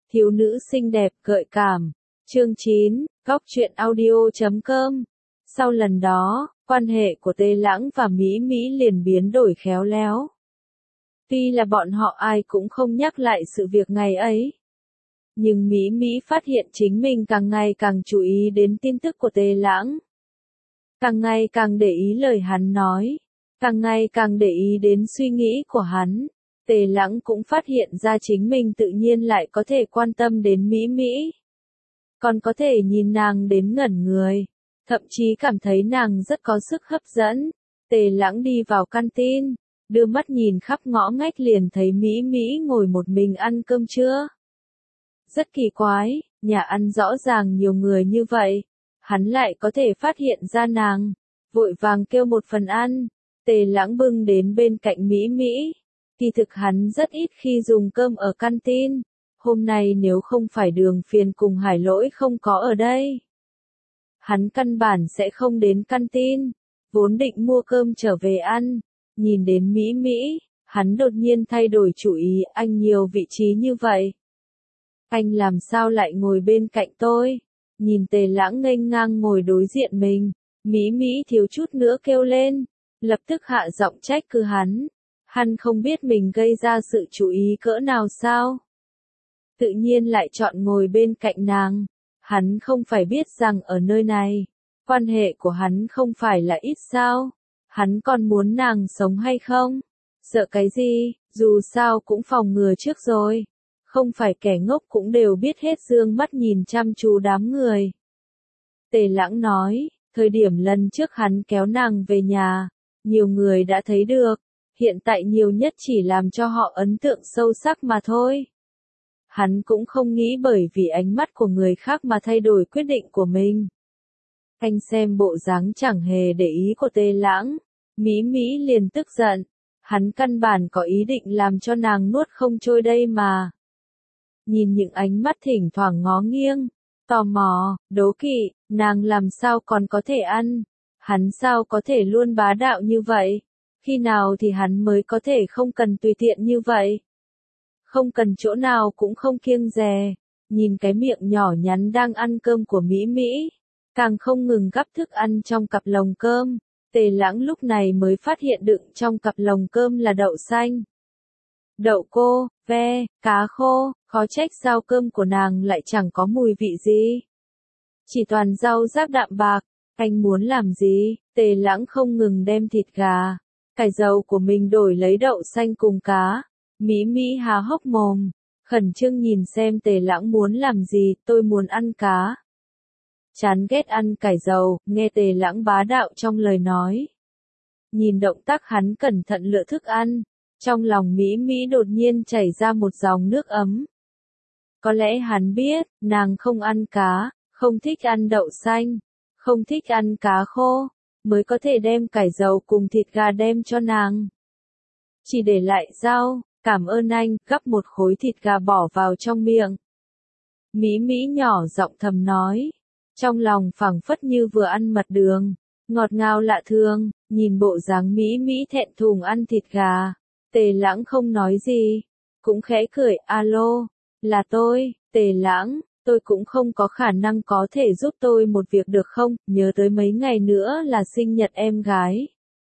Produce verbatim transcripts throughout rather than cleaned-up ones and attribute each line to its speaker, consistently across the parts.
Speaker 1: Thiếu nữ xinh đẹp, gợi cảm. Chương chín, Góc truyện audio chấm com. Sau lần đó, quan hệ của Tề Lãng và Mỹ Mỹ liền biến đổi khéo léo. Tuy là bọn họ ai cũng không nhắc lại sự việc ngày ấy. Nhưng Mỹ Mỹ phát hiện chính mình càng ngày càng chú ý đến tin tức của Tề Lãng. Càng ngày càng để ý lời hắn nói. Càng ngày càng để ý đến suy nghĩ của hắn. Tề Lãng cũng phát hiện ra chính mình tự nhiên lại có thể quan tâm đến Mỹ Mỹ. Còn có thể nhìn nàng đến ngẩn người. Thậm chí cảm thấy nàng rất có sức hấp dẫn. Tề Lãng đi vào canteen, đưa mắt nhìn khắp ngõ ngách liền thấy Mỹ Mỹ ngồi một mình ăn cơm trưa. Rất kỳ quái, nhà ăn rõ ràng nhiều người như vậy. Hắn lại có thể phát hiện ra nàng. Vội vàng kêu một phần ăn. Tề Lãng bưng đến bên cạnh Mỹ Mỹ. Kỳ thực hắn rất ít khi dùng cơm ở canteen. Hôm nay nếu không phải Đường Phiền cùng Hải Lỗi không có ở đây, hắn căn bản sẽ không đến canteen. Vốn định mua cơm trở về ăn. Nhìn đến Mỹ Mỹ, hắn đột nhiên thay đổi chủ ý. Anh nhiều vị trí như vậy. Anh làm sao lại ngồi bên cạnh tôi? Nhìn Tề Lãng nghênh ngang ngồi đối diện mình. Mỹ Mỹ thiếu chút nữa kêu lên. Lập tức hạ giọng trách cứ hắn. Hắn không biết mình gây ra sự chú ý cỡ nào sao? Tự nhiên lại chọn ngồi bên cạnh nàng. Hắn không phải biết rằng ở nơi này, quan hệ của hắn không phải là ít sao? Hắn còn muốn nàng sống hay không? Sợ cái gì, dù sao cũng phòng ngừa trước rồi. Không phải kẻ ngốc cũng đều biết hết dương mắt nhìn chăm chú đám người. Tề Lãng nói, thời điểm lần trước hắn kéo nàng về nhà, nhiều người đã thấy được. Hiện tại nhiều nhất chỉ làm cho họ ấn tượng sâu sắc mà thôi. Hắn cũng không nghĩ bởi vì ánh mắt của người khác mà thay đổi quyết định của mình. Anh xem bộ dáng chẳng hề để ý của Tề Lãng. Mỹ Mỹ liền tức giận. Hắn căn bản có ý định làm cho nàng nuốt không trôi đây mà. Nhìn những ánh mắt thỉnh thoảng ngó nghiêng, tò mò, đố kỵ, nàng làm sao còn có thể ăn. Hắn sao có thể luôn bá đạo như vậy. Khi nào thì hắn mới có thể không cần tùy tiện như vậy? Không cần chỗ nào cũng không kiêng dè. Nhìn cái miệng nhỏ nhắn đang ăn cơm của Mỹ Mỹ, càng không ngừng gắp thức ăn trong cặp lồng cơm. Tề Lãng lúc này mới phát hiện đựng trong cặp lồng cơm là đậu xanh, đậu cô, ve, cá khô. Khó trách sao cơm của nàng lại chẳng có mùi vị gì. Chỉ toàn rau rác đạm bạc. Anh muốn làm gì? Tề Lãng không ngừng đem thịt gà, cải dầu của mình đổi lấy đậu xanh cùng cá. Mỹ Mỹ há hốc mồm, khẩn trương nhìn xem Tề Lãng muốn làm gì. Tôi muốn ăn cá. Chán ghét ăn cải dầu, nghe Tề Lãng bá đạo trong lời nói. Nhìn động tác hắn cẩn thận lựa thức ăn, trong lòng Mỹ Mỹ đột nhiên chảy ra một dòng nước ấm. Có lẽ hắn biết, nàng không ăn cá, không thích ăn đậu xanh, không thích ăn cá khô, mới có thể đem cải dầu cùng thịt gà đem cho nàng. Chỉ để lại rau. Cảm ơn anh, gắp một khối thịt gà bỏ vào trong miệng. Mỹ Mỹ nhỏ giọng thầm nói. Trong lòng phảng phất như vừa ăn mật đường. Ngọt ngào lạ thường, nhìn bộ dáng Mỹ Mỹ thẹn thùng ăn thịt gà. Tề Lãng không nói gì. Cũng khẽ cười, alo, là tôi, Tề Lãng, tôi cũng không có khả năng có thể giúp tôi một việc được không, nhớ tới mấy ngày nữa là sinh nhật em gái.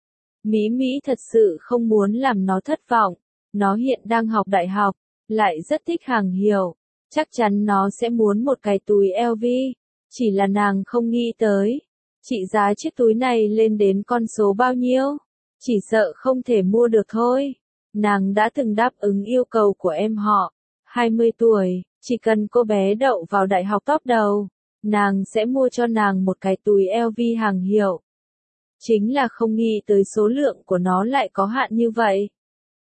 Speaker 1: Mỹ Mỹ thật sự không muốn làm nó thất vọng. Nó hiện đang học đại học, lại rất thích hàng hiệu. Chắc chắn nó sẽ muốn một cái túi L V. Chỉ là nàng không nghĩ tới. Trị giá chiếc túi này lên đến con số bao nhiêu? Chỉ sợ không thể mua được thôi. Nàng đã từng đáp ứng yêu cầu của em họ. hai mươi tuổi, chỉ cần cô bé đậu vào đại học top đầu, nàng sẽ mua cho nàng một cái túi L V hàng hiệu. Chính là không nghĩ tới số lượng của nó lại có hạn như vậy.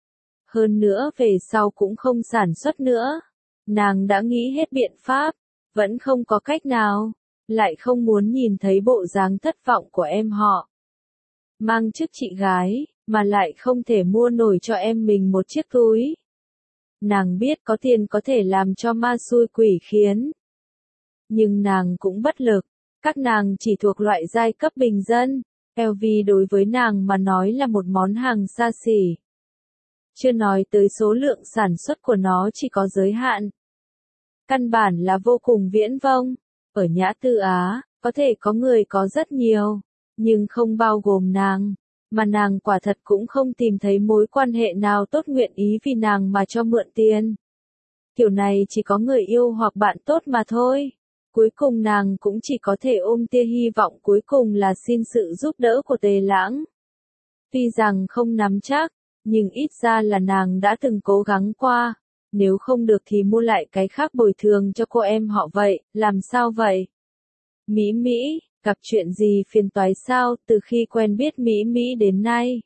Speaker 1: Hơn nữa về sau cũng không sản xuất nữa. Nàng đã nghĩ hết biện pháp, vẫn không có cách nào, lại không muốn nhìn thấy bộ dáng thất vọng của em họ. Mang chức chị gái, mà lại không thể mua nổi cho em mình một chiếc túi. Nàng biết có tiền có thể làm cho ma xui quỷ khiến. Nhưng nàng cũng bất lực, các nàng chỉ thuộc loại giai cấp bình dân. L V đối với nàng mà nói là một món hàng xa xỉ. Chưa nói tới số lượng sản xuất của nó chỉ có giới hạn. Căn bản là vô cùng viễn vông. Ở Nhã Tư Á, có thể có người có rất nhiều, nhưng không bao gồm nàng. Mà nàng quả thật cũng không tìm thấy mối quan hệ nào tốt nguyện ý vì nàng mà cho mượn tiền. Kiểu này chỉ có người yêu hoặc bạn tốt mà thôi. Cuối cùng nàng cũng chỉ có thể ôm tia hy vọng cuối cùng là xin sự giúp đỡ của Tề Lãng. Tuy rằng không nắm chắc, nhưng ít ra là nàng đã từng cố gắng qua. Nếu không được thì mua lại cái khác bồi thường cho cô em họ vậy, làm sao vậy? Mỹ Mỹ, gặp chuyện gì phiền toái sao từ khi quen biết Mỹ Mỹ đến nay?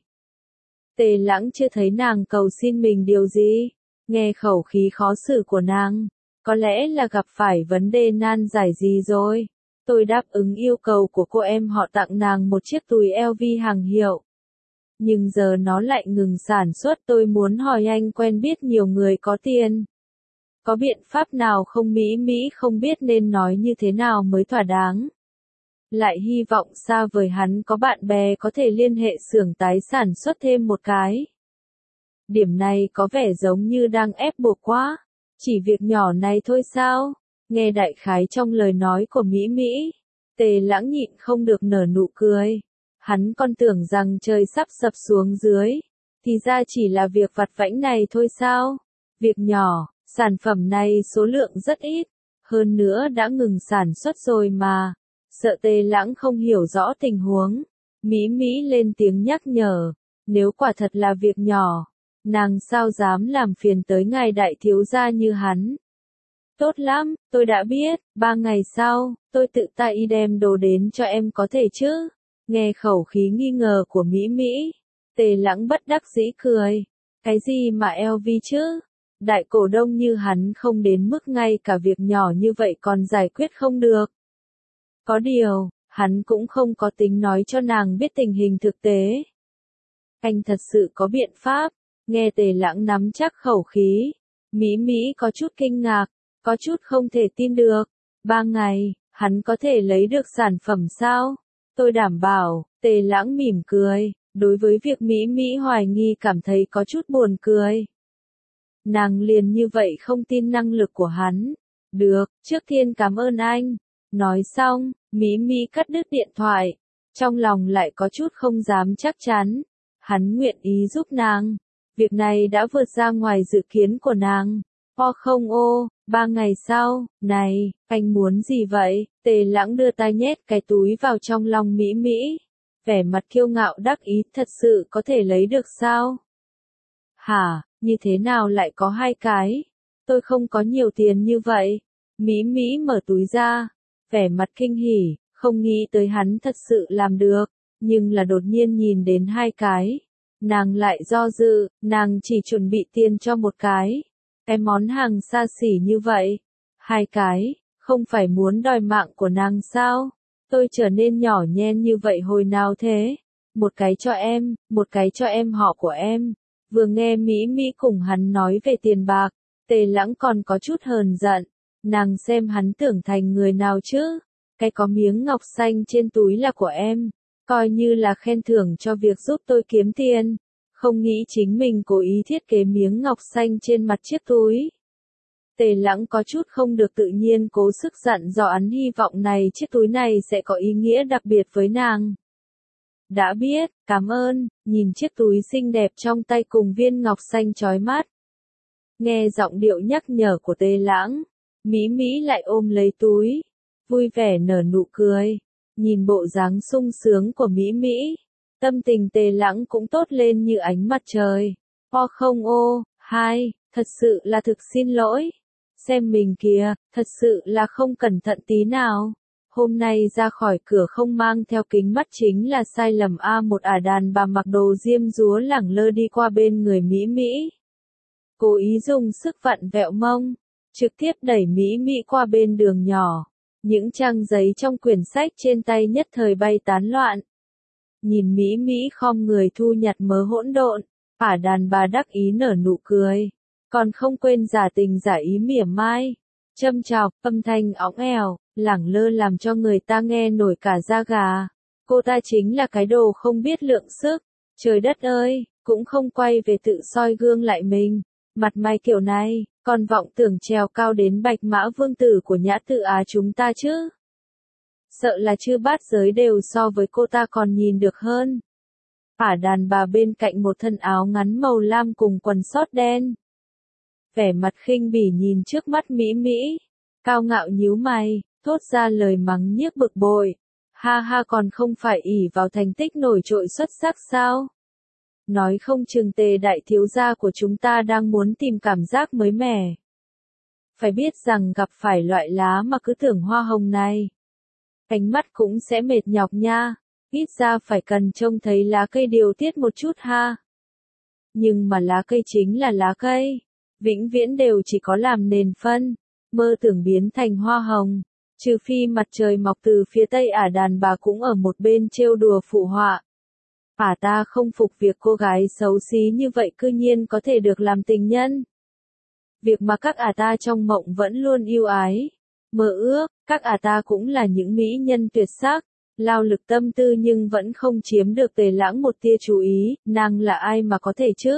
Speaker 1: Tề Lãng chưa thấy nàng cầu xin mình điều gì. Nghe khẩu khí khó xử của nàng, có lẽ là gặp phải vấn đề nan giải gì rồi. Tôi đáp ứng yêu cầu của cô em họ tặng nàng một chiếc túi L V hàng hiệu. Nhưng giờ nó lại ngừng sản xuất, tôi muốn hỏi anh quen biết nhiều người có tiền. Có biện pháp nào không? Mỹ Mỹ không biết nên nói như thế nào mới thỏa đáng. Lại hy vọng xa vời hắn có bạn bè có thể liên hệ xưởng tái sản xuất thêm một cái. Điểm này có vẻ giống như đang ép buộc quá. Chỉ việc nhỏ này thôi sao? Nghe đại khái trong lời nói của Mỹ Mỹ, Tề Lãng nhịn không được nở nụ cười. Hắn còn tưởng rằng trời sắp sập xuống dưới, thì ra chỉ là việc vặt vãnh này thôi sao? Việc nhỏ, sản phẩm này số lượng rất ít, hơn nữa đã ngừng sản xuất rồi mà. Sợ Tề Lãng không hiểu rõ tình huống, Mỹ Mỹ lên tiếng nhắc nhở, nếu quả thật là việc nhỏ, nàng sao dám làm phiền tới ngài đại thiếu gia như hắn. Tốt lắm, tôi đã biết, ba ngày sau, tôi tự tay đem đồ đến cho em có thể chứ? Nghe khẩu khí nghi ngờ của Mỹ Mỹ, Tề Lãng bất đắc dĩ cười. Cái gì mà L V chứ? Đại cổ đông như hắn không đến mức ngay cả việc nhỏ như vậy còn giải quyết không được. Có điều, hắn cũng không có tính nói cho nàng biết tình hình thực tế. Anh thật sự có biện pháp. Nghe Tề Lãng nắm chắc khẩu khí, Mỹ Mỹ có chút kinh ngạc, có chút không thể tin được. Ba ngày, hắn có thể lấy được sản phẩm sao? Tôi đảm bảo. Tề Lãng mỉm cười, đối với việc Mỹ Mỹ hoài nghi cảm thấy có chút buồn cười. Nàng liền như vậy không tin năng lực của hắn. Được, trước tiên cảm ơn anh. Nói xong, Mỹ Mỹ cắt đứt điện thoại. Trong lòng lại có chút không dám chắc chắn. Hắn nguyện ý giúp nàng. Việc này đã vượt ra ngoài dự kiến của nàng. O không ô, ba ngày sau, này, anh muốn gì vậy? Tề Lãng đưa tay nhét cái túi vào trong lòng Mỹ Mỹ. Vẻ mặt kiêu ngạo đắc ý, thật sự có thể lấy được sao? Hả, như thế nào lại có hai cái? Tôi không có nhiều tiền như vậy. Mỹ Mỹ mở túi ra, vẻ mặt kinh hỉ, không nghĩ tới hắn thật sự làm được, nhưng là đột nhiên nhìn đến hai cái. Nàng lại do dự, nàng chỉ chuẩn bị tiền cho một cái. Cái món hàng xa xỉ như vậy. Hai cái, không phải muốn đòi mạng của nàng sao? Tôi trở nên nhỏ nhen như vậy hồi nào thế? Một cái cho em, một cái cho em họ của em. Vừa nghe Mỹ Mỹ cùng hắn nói về tiền bạc, Tề Lãng còn có chút hờn giận. Nàng xem hắn tưởng thành người nào chứ? Cái có miếng ngọc xanh trên túi là của em. Coi như là khen thưởng cho việc giúp tôi kiếm tiền. Không nghĩ chính mình cố ý thiết kế miếng ngọc xanh trên mặt chiếc túi. Tề Lãng có chút không được tự nhiên cố sức dặn dò hắn hy vọng này chiếc túi này sẽ có ý nghĩa đặc biệt với nàng. Đã biết, cảm ơn, nhìn chiếc túi xinh đẹp trong tay cùng viên ngọc xanh chói mắt. Nghe giọng điệu nhắc nhở của Tề Lãng, Mỹ Mỹ lại ôm lấy túi, vui vẻ nở nụ cười. Nhìn bộ dáng sung sướng của Mỹ Mỹ, tâm tình Tề Lãng cũng tốt lên như ánh mặt trời. O không ô, hai, thật sự là thực xin lỗi. Xem mình kìa, thật sự là không cẩn thận tí nào. Hôm nay ra khỏi cửa không mang theo kính mắt chính là sai lầm a. Một ả đàn bà mặc đồ diêm dúa lẳng lơ đi qua bên người Mỹ Mỹ. Cố ý dùng sức vặn vẹo mông, trực tiếp đẩy Mỹ Mỹ qua bên đường nhỏ. Những trang giấy trong quyển sách trên tay nhất thời bay tán loạn. Nhìn Mỹ Mỹ khom người thu nhặt mớ hỗn độn, ả đàn bà đắc ý nở nụ cười, còn không quên giả tình giả ý mỉa mai, châm chọc, âm thanh óng ẻo, lẳng lơ làm cho người ta nghe nổi cả da gà. Cô ta chính là cái đồ không biết lượng sức. Trời đất ơi, cũng không quay về tự soi gương lại mình. Mặt mày kiểu này, Còn vọng tưởng trèo cao đến bạch mã vương tử của Nhã Tự Á chúng ta chứ. Sợ là chư bát giới đều so với cô ta còn nhìn được hơn. Ả đàn bà bên cạnh một thân áo ngắn màu lam cùng quần sót đen. Vẻ mặt khinh bỉ nhìn trước mắt Mỹ Mỹ. Cao ngạo nhíu mày, thốt ra lời mắng nhiếc bực bội. Ha ha, còn không phải ỷ vào thành tích nổi trội xuất sắc sao? Nói không chừng Tề đại thiếu gia của chúng ta đang muốn tìm cảm giác mới mẻ. Phải biết rằng gặp phải loại lá mà cứ tưởng hoa hồng này, ánh mắt cũng sẽ mệt nhọc nha, ít ra phải cần trông thấy lá cây điều tiết một chút ha. Nhưng mà lá cây chính là lá cây, vĩnh viễn đều chỉ có làm nền phân, mơ tưởng biến thành hoa hồng, trừ phi mặt trời mọc từ phía tây. Ả đàn bà cũng ở một bên trêu đùa phụ họa. Ả ta không phục việc cô gái xấu xí như vậy cư nhiên có thể được làm tình nhân. Việc mà các ả ta trong mộng vẫn luôn yêu ái, mơ ước, các ả ta cũng là những mỹ nhân tuyệt sắc, lao lực tâm tư nhưng vẫn không chiếm được Tề Lãng một tia chú ý, nàng là ai mà có thể chứ?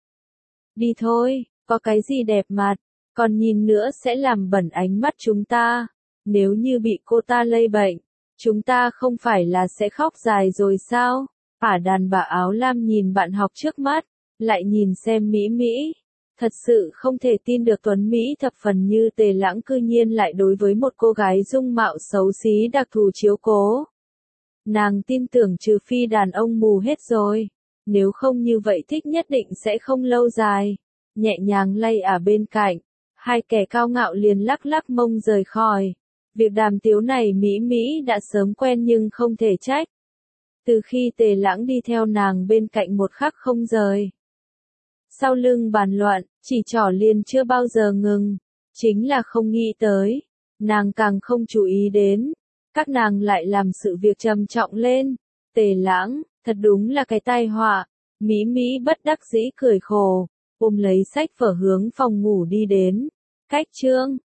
Speaker 1: Đi thôi, có cái gì đẹp mặt, còn nhìn nữa sẽ làm bẩn ánh mắt chúng ta, nếu như bị cô ta lây bệnh, chúng ta không phải là sẽ khóc dài rồi sao? Ả đàn bà áo lam nhìn bạn học trước mắt, lại nhìn xem Mỹ Mỹ. Thật sự không thể tin được tuấn Mỹ thập phần như Tề Lãng cư nhiên lại đối với một cô gái dung mạo xấu xí đặc thù chiếu cố. Nàng tin tưởng trừ phi đàn ông mù hết rồi, nếu không như vậy thích nhất định sẽ không lâu dài. Nhẹ nhàng lay Ả bên cạnh, hai kẻ cao ngạo liền lắc lắc mông rời khỏi. Việc đàm tiếu này Mỹ Mỹ đã sớm quen nhưng không thể trách. Từ khi Tề Lãng đi theo nàng bên cạnh một khắc không rời. Sau lưng bàn luận, chỉ trỏ liền chưa bao giờ ngừng. Chính là không nghĩ tới. Nàng càng không chú ý đến. Các nàng lại làm sự việc trầm trọng lên. Tề Lãng, thật đúng là cái tai họa. Mỹ Mỹ bất đắc dĩ cười khổ. Ôm lấy sách vở hướng phòng ngủ đi đến. Cách chương.